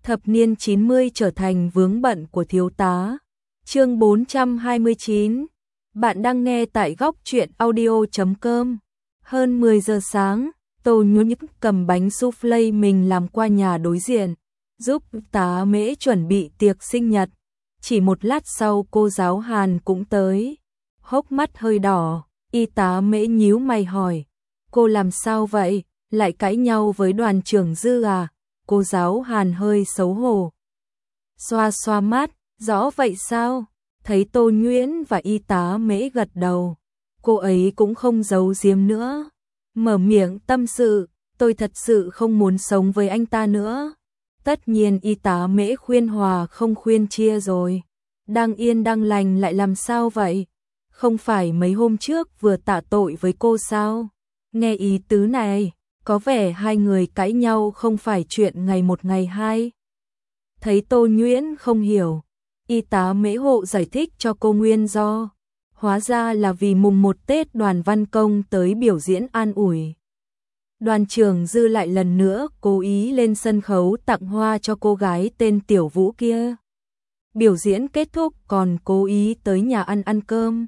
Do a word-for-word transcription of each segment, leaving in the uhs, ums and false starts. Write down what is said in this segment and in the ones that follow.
Thập niên chín mươi trở thành vướng bận của thiếu tá. Chương bốn trăm hai mươi chín. Bạn đang nghe tại góc truyện audio chấm com. Hơn mười giờ sáng, Tô Nhũ Nhức cầm bánh soufflé mình làm qua nhà đối diện, giúp tá Mễ chuẩn bị tiệc sinh nhật. Chỉ một lát sau cô giáo Hàn cũng tới, hốc mắt hơi đỏ, y tá Mễ nhíu mày hỏi, cô làm sao vậy, lại cãi nhau với đoàn trưởng Dư à? Cô giáo Hàn hơi xấu hổ, xoa xoa mắt, rõ vậy sao? Thấy Tô Nhuyễn và y tá Mễ gật đầu, cô ấy cũng không giấu giếm nữa, mở miệng tâm sự, tôi thật sự không muốn sống với anh ta nữa. Tất nhiên y tá Mễ khuyên hòa không khuyên chia rồi, đang yên đang lành lại làm sao vậy? Không phải mấy hôm trước vừa tạ tội với cô sao? Nghe ý tứ này, có vẻ hai người cãi nhau không phải chuyện ngày một ngày hai. Thấy Tô Nhuyễn không hiểu, y tá Mễ hộ giải thích cho cô nguyên do. Hóa ra là vì mùng một Tết đoàn văn công tới biểu diễn an ủi. Đoàn trưởng Dư lại lần nữa cố ý lên sân khấu tặng hoa cho cô gái tên Tiểu Vũ kia. Biểu diễn kết thúc còn cố ý tới nhà ăn ăn cơm,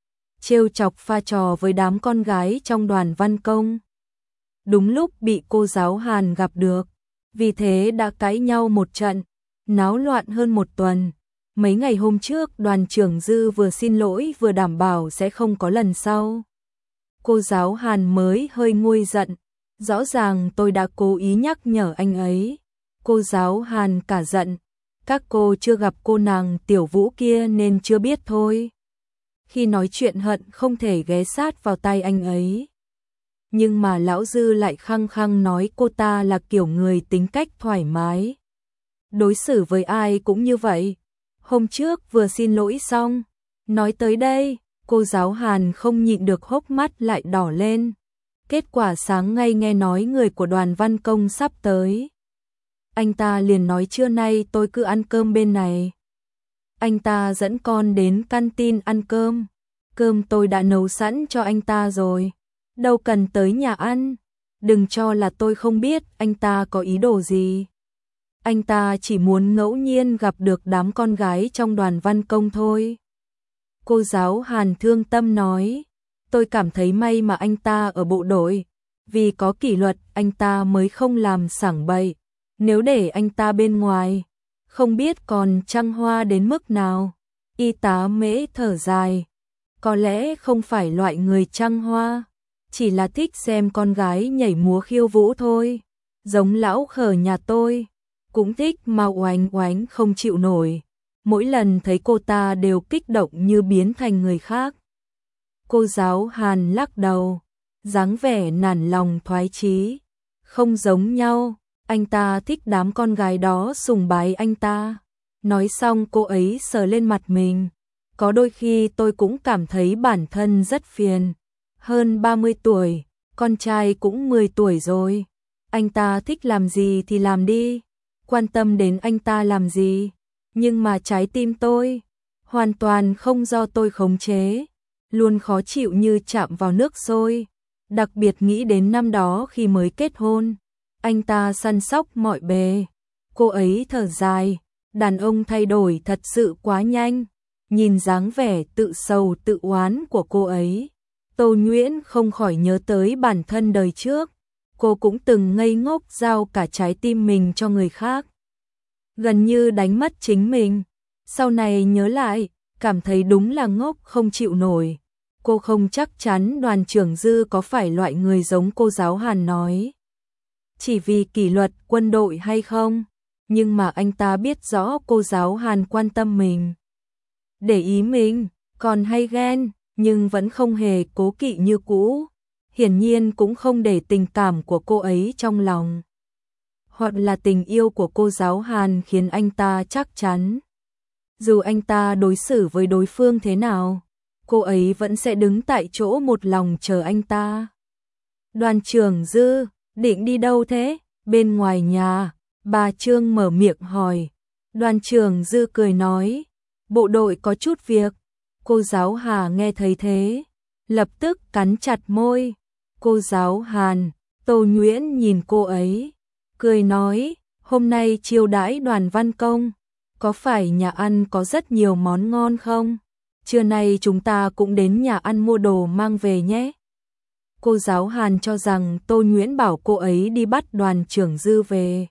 trêu chọc pha trò với đám con gái trong đoàn văn công. Đúng lúc bị cô giáo Hàn gặp được, vì thế đã cãi nhau một trận, náo loạn hơn một tuần. Mấy ngày hôm trước đoàn trưởng Dư vừa xin lỗi vừa đảm bảo sẽ không có lần sau. Cô giáo Hàn mới hơi nguôi giận, rõ ràng tôi đã cố ý nhắc nhở anh ấy. Cô giáo Hàn cả giận, các cô chưa gặp cô nàng Tiểu Vũ kia nên chưa biết thôi. Khi nói chuyện hận không thể ghé sát vào tay anh ấy. Nhưng mà lão Dư lại khăng khăng nói cô ta là kiểu người tính cách thoải mái, đối xử với ai cũng như vậy. Hôm trước vừa xin lỗi xong, nói tới đây, cô giáo Hàn không nhịn được hốc mắt lại đỏ lên. Kết quả sáng ngay nghe nói người của đoàn văn công sắp tới, anh ta liền nói trưa nay tôi cứ ăn cơm bên này. Anh ta dẫn con đến canteen ăn cơm, cơm tôi đã nấu sẵn cho anh ta rồi, đâu cần tới nhà ăn. Đừng cho là tôi không biết anh ta có ý đồ gì. Anh ta chỉ muốn ngẫu nhiên gặp được đám con gái trong đoàn văn công thôi. Cô giáo Hàn thương tâm nói, tôi cảm thấy may mà anh ta ở bộ đội, vì có kỷ luật anh ta mới không làm sảng bậy. Nếu để anh ta bên ngoài, không biết còn trăng hoa đến mức nào. Y tá Mễ thở dài, có lẽ không phải loại người trăng hoa, chỉ là thích xem con gái nhảy múa khiêu vũ thôi. Giống lão Khở nhà tôi, cũng thích mà oánh oánh không chịu nổi. Mỗi lần thấy cô ta đều kích động như biến thành người khác. Cô giáo Hàn lắc đầu, dáng vẻ nản lòng thoái chí. Không giống nhau, anh ta thích đám con gái đó sùng bái anh ta. Nói xong cô ấy sờ lên mặt mình. Có đôi khi tôi cũng cảm thấy bản thân rất phiền. Hơn ba mươi tuổi, con trai cũng mười tuổi rồi. Anh ta thích làm gì thì làm đi, quan tâm đến anh ta làm gì. Nhưng mà trái tim tôi, hoàn toàn không do tôi khống chế, luôn khó chịu như chạm vào nước sôi. Đặc biệt nghĩ đến năm đó khi mới kết hôn, anh ta săn sóc mọi bề. Cô ấy thở dài, đàn ông thay đổi thật sự quá nhanh. Nhìn dáng vẻ tự sầu tự oán của cô ấy, Tô Nhuyễn không khỏi nhớ tới bản thân đời trước. Cô cũng từng ngây ngốc giao cả trái tim mình cho người khác, gần như đánh mất chính mình. Sau này nhớ lại, cảm thấy đúng là ngốc không chịu nổi. Cô không chắc chắn đoàn trưởng Dư có phải loại người giống cô giáo Hàn nói, chỉ vì kỷ luật quân đội hay không. Nhưng mà anh ta biết rõ cô giáo Hàn quan tâm mình, để ý mình, còn hay ghen, nhưng vẫn không hề cố kỵ như cũ. Hiển nhiên cũng không để tình cảm của cô ấy trong lòng, hoặc là tình yêu của cô giáo Hàn khiến anh ta chắc chắn, dù anh ta đối xử với đối phương thế nào, cô ấy vẫn sẽ đứng tại chỗ một lòng chờ anh ta. Đoàn trưởng Dư, định đi đâu thế? Bên ngoài nhà, bà Trương mở miệng hỏi. Đoàn trưởng Dư cười nói, bộ đội có chút việc. Cô giáo Hà nghe thấy thế, lập tức cắn chặt môi. Cô giáo Hàn, Tô Nhuyễn nhìn cô ấy, cười nói, hôm nay chiêu đãi Đoàn Văn Công, có phải nhà ăn có rất nhiều món ngon không? Trưa nay chúng ta cũng đến nhà ăn mua đồ mang về nhé. Cô giáo Hàn cho rằng Tô Nguyễn bảo cô ấy đi bắt Đoàn trưởng Dư về.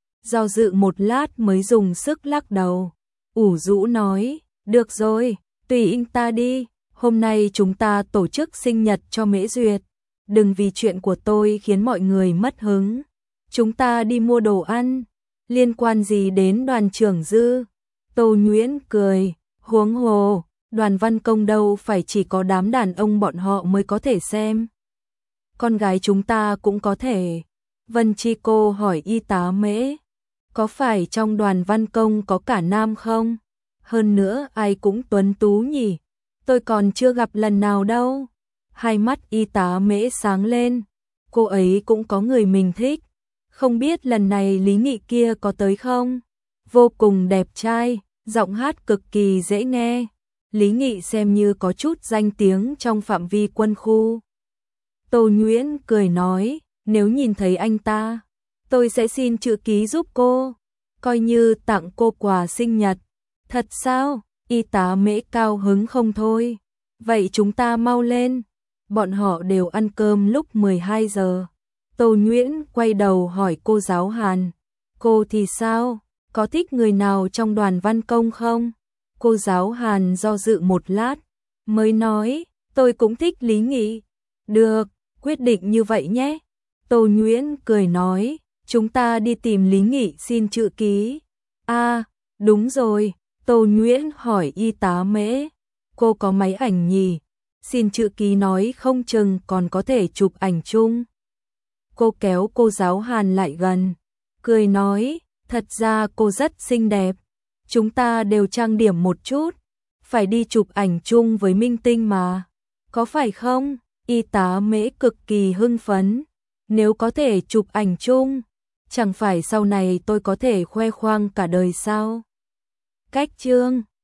Do dự một lát mới dùng sức lắc đầu. Ủ rũ nói, được rồi, tùy anh ta đi, hôm nay chúng ta tổ chức sinh nhật cho Mễ Duyệt. Đừng vì chuyện của tôi khiến mọi người mất hứng. Chúng ta đi mua đồ ăn, liên quan gì đến Đoàn trưởng Dư? Tô Nguyễn cười, huống hồ, Đoàn Văn Công đâu phải chỉ có đám đàn ông bọn họ mới có thể xem. Con gái chúng ta cũng có thể. Vân Chi cô hỏi y tá Mễ, có phải trong Đoàn Văn Công có cả nam không? Hơn nữa ai cũng tuấn tú nhỉ? Tôi còn chưa gặp lần nào đâu. Hai mắt y tá Mễ sáng lên, cô ấy cũng có người mình thích. Không biết lần này Lý Nghị kia có tới không? Vô cùng đẹp trai, giọng hát cực kỳ dễ nghe. Lý Nghị xem như có chút danh tiếng trong phạm vi quân khu. Tô Nguyễn cười nói, nếu nhìn thấy anh ta, tôi sẽ xin chữ ký giúp cô, coi như tặng cô quà sinh nhật. Thật sao? Y tá Mễ cao hứng không thôi. Vậy chúng ta mau lên. Bọn họ đều ăn cơm lúc mười hai giờ. Tô Nguyễn quay đầu hỏi cô giáo Hàn, cô thì sao? Có thích người nào trong Đoàn Văn Công không? Cô giáo Hàn do dự một lát, mới nói, tôi cũng thích Lý Nghị. Được, quyết định như vậy nhé. Tô Nguyễn cười nói, chúng ta đi tìm Lý Nghị xin chữ ký. À, đúng rồi, Tô Nguyễn hỏi y tá Mễ, cô có máy ảnh nhỉ? Xin chữ ký nói không chừng còn có thể chụp ảnh chung. Cô kéo cô giáo Hàn lại gần, cười nói, thật ra cô rất xinh đẹp. Chúng ta đều trang điểm một chút, phải đi chụp ảnh chung với minh tinh mà. Có phải không? Y tá Mễ cực kỳ hưng phấn. Nếu có thể chụp ảnh chung, chẳng phải sau này tôi có thể khoe khoang cả đời sao? Cách chương